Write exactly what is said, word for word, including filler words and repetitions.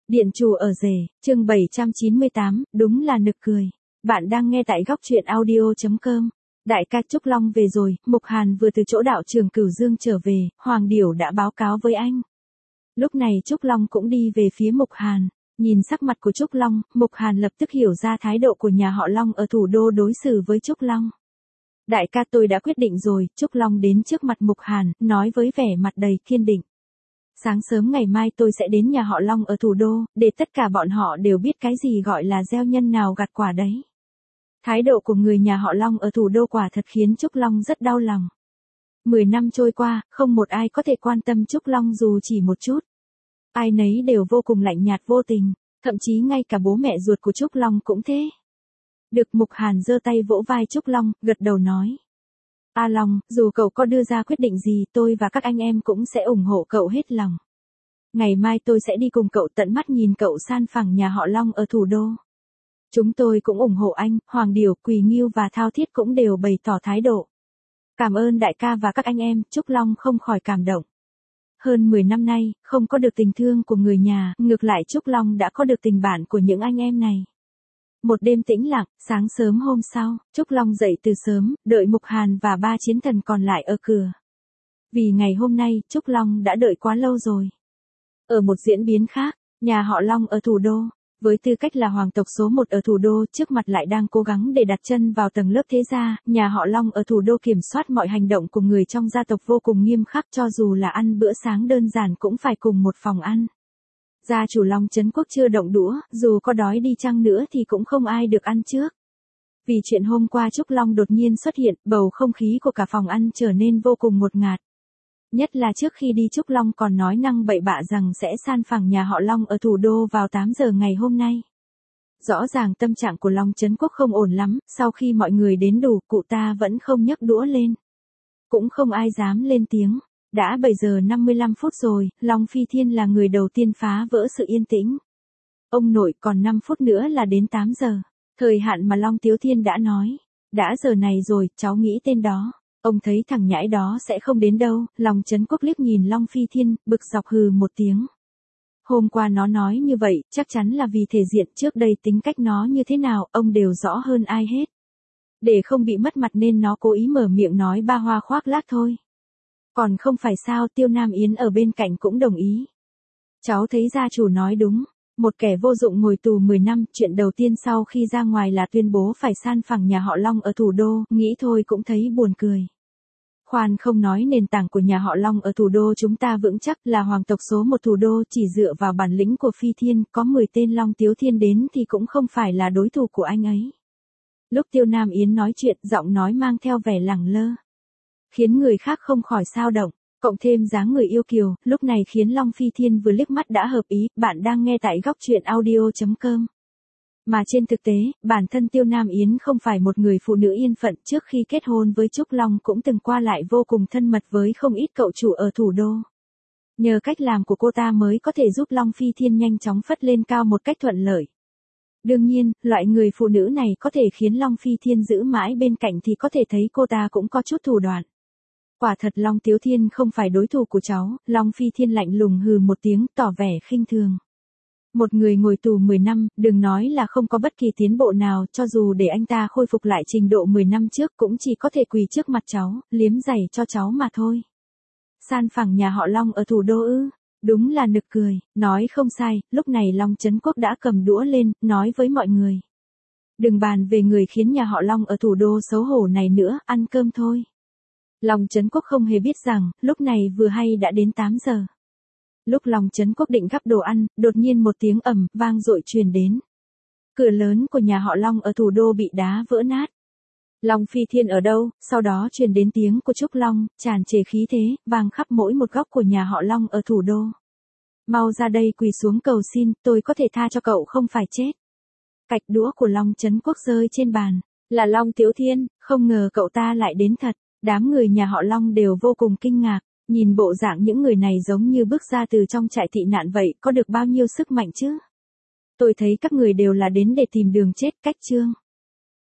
Điện chủ ở rể, chương bảy trăm chín mươi tám, đúng là nực cười. Bạn đang nghe tại góc truyện audio chấm com. Đại ca Trúc Long về rồi, Mục Hàn vừa từ chỗ đạo trường Cửu Dương trở về, Hoàng Điểu đã báo cáo với anh. Lúc này Trúc Long cũng đi về phía Mục Hàn, nhìn sắc mặt của Trúc Long, Mục Hàn lập tức hiểu ra thái độ của nhà họ Long ở thủ đô đối xử với Trúc Long. Đại ca tôi đã quyết định rồi, Trúc Long đến trước mặt Mục Hàn, nói với vẻ mặt đầy kiên định. Sáng sớm ngày mai tôi sẽ đến nhà họ Long ở thủ đô, để tất cả bọn họ đều biết cái gì gọi là gieo nhân nào gặt quả đấy. Thái độ của người nhà họ Long ở thủ đô quả thật khiến Trúc Long rất đau lòng. Mười năm trôi qua, không một ai có thể quan tâm Trúc Long dù chỉ một chút. Ai nấy đều vô cùng lạnh nhạt vô tình, thậm chí ngay cả bố mẹ ruột của Trúc Long cũng thế. Được Mục Hàn giơ tay vỗ vai Trúc Long, gật đầu nói. A Long, dù cậu có đưa ra quyết định gì, tôi và các anh em cũng sẽ ủng hộ cậu hết lòng. Ngày mai tôi sẽ đi cùng cậu tận mắt nhìn cậu san phẳng nhà họ Long ở thủ đô. Chúng tôi cũng ủng hộ anh, Hoàng Điểu, Quỳ Ngưu và Thao Thiết cũng đều bày tỏ thái độ. Cảm ơn đại ca và các anh em, Trúc Long không khỏi cảm động. Hơn mười năm nay, không có được tình thương của người nhà, ngược lại Trúc Long đã có được tình bạn của những anh em này. Một đêm tĩnh lặng, sáng sớm hôm sau, Trúc Long dậy từ sớm, đợi Mục Hàn và ba chiến thần còn lại ở cửa. Vì ngày hôm nay, Trúc Long đã đợi quá lâu rồi. Ở một diễn biến khác, nhà họ Long ở thủ đô, với tư cách là hoàng tộc số một ở thủ đô, trước mặt lại đang cố gắng để đặt chân vào tầng lớp thế gia, nhà họ Long ở thủ đô kiểm soát mọi hành động của người trong gia tộc vô cùng nghiêm khắc, cho dù là ăn bữa sáng đơn giản cũng phải cùng một phòng ăn. Gia chủ Long Trấn Quốc chưa động đũa, dù có đói đi chăng nữa thì cũng không ai được ăn trước. Vì chuyện hôm qua Trúc Long đột nhiên xuất hiện, bầu không khí của cả phòng ăn trở nên vô cùng ngột ngạt. Nhất là trước khi đi Trúc Long còn nói năng bậy bạ rằng sẽ san phẳng nhà họ Long ở thủ đô vào tám giờ ngày hôm nay. Rõ ràng tâm trạng của Long Trấn Quốc không ổn lắm, sau khi mọi người đến đủ, cụ ta vẫn không nhấc đũa lên. Cũng không ai dám lên tiếng. Đã bảy giờ năm mươi lăm phút rồi, Long Phi Thiên là người đầu tiên phá vỡ sự yên tĩnh. Ông nội, còn năm phút nữa là đến tám giờ. Thời hạn mà Long Tiếu Thiên đã nói. Đã giờ này rồi, cháu nghĩ tên đó. Ông thấy thằng nhãi đó sẽ không đến đâu. Long Trấn Quốc liếc nhìn Long Phi Thiên, bực dọc hừ một tiếng. Hôm qua nó nói như vậy, chắc chắn là vì thể diện, trước đây tính cách nó như thế nào, ông đều rõ hơn ai hết. Để không bị mất mặt nên nó cố ý mở miệng nói ba hoa khoác lác thôi. Còn không phải sao, Tiêu Nam Yến ở bên cạnh cũng đồng ý. Cháu thấy gia chủ nói đúng, một kẻ vô dụng ngồi tù mười năm, chuyện đầu tiên sau khi ra ngoài là tuyên bố phải san phẳng nhà họ Long ở thủ đô, nghĩ thôi cũng thấy buồn cười. Khoan không nói nền tảng của nhà họ Long ở thủ đô chúng ta vững chắc, là hoàng tộc số một thủ đô, chỉ dựa vào bản lĩnh của Phi Thiên, có mười tên Long Tiếu Thiên đến thì cũng không phải là đối thủ của anh ấy. Lúc Tiêu Nam Yến nói chuyện, giọng nói mang theo vẻ lẳng lơ, khiến người khác không khỏi xao động, cộng thêm dáng người yêu kiều, lúc này khiến Long Phi Thiên vừa liếc mắt đã hợp ý. Bạn đang nghe tại góc truyện audio chấm com. Mà trên thực tế, bản thân Tiêu Nam Yến không phải một người phụ nữ yên phận, trước khi kết hôn với Trúc Long cũng từng qua lại vô cùng thân mật với không ít cậu chủ ở thủ đô. Nhờ cách làm của cô ta mới có thể giúp Long Phi Thiên nhanh chóng phất lên cao một cách thuận lợi. Đương nhiên, loại người phụ nữ này có thể khiến Long Phi Thiên giữ mãi bên cạnh thì có thể thấy cô ta cũng có chút thủ đoạn. Quả thật Long Tiếu Thiên không phải đối thủ của cháu. Long Phi Thiên lạnh lùng hừ một tiếng, tỏ vẻ khinh thường. Một người ngồi tù mười năm, đừng nói là không có bất kỳ tiến bộ nào, cho dù để anh ta khôi phục lại trình độ mười năm trước cũng chỉ có thể quỳ trước mặt cháu, liếm giày cho cháu mà thôi. San phẳng nhà họ Long ở thủ đô ư? Đúng là nực cười, nói không sai. Lúc này Long Trấn Quốc đã cầm đũa lên, nói với mọi người. Đừng bàn về người khiến nhà họ Long ở thủ đô xấu hổ này nữa, ăn cơm thôi. Long Trấn Quốc không hề biết rằng, lúc này vừa hay đã đến tám giờ. Lúc Long Trấn Quốc định gắp đồ ăn, đột nhiên một tiếng ầm vang dội truyền đến. Cửa lớn của nhà họ Long ở thủ đô bị đá vỡ nát. Long Phi Thiên ở đâu? Sau đó truyền đến tiếng của Trúc Long, tràn trề khí thế, vang khắp mỗi một góc của nhà họ Long ở thủ đô. Mau ra đây quỳ xuống cầu xin, tôi có thể tha cho cậu không phải chết. Cạch đũa của Long Trấn Quốc rơi trên bàn. Là Long Tiếu Thiên, không ngờ cậu ta lại đến thật. Đám người nhà họ Long đều vô cùng kinh ngạc, nhìn bộ dạng những người này giống như bước ra từ trong trại tị nạn vậy, có được bao nhiêu sức mạnh chứ? Tôi thấy các người đều là đến để tìm đường chết. Cách chương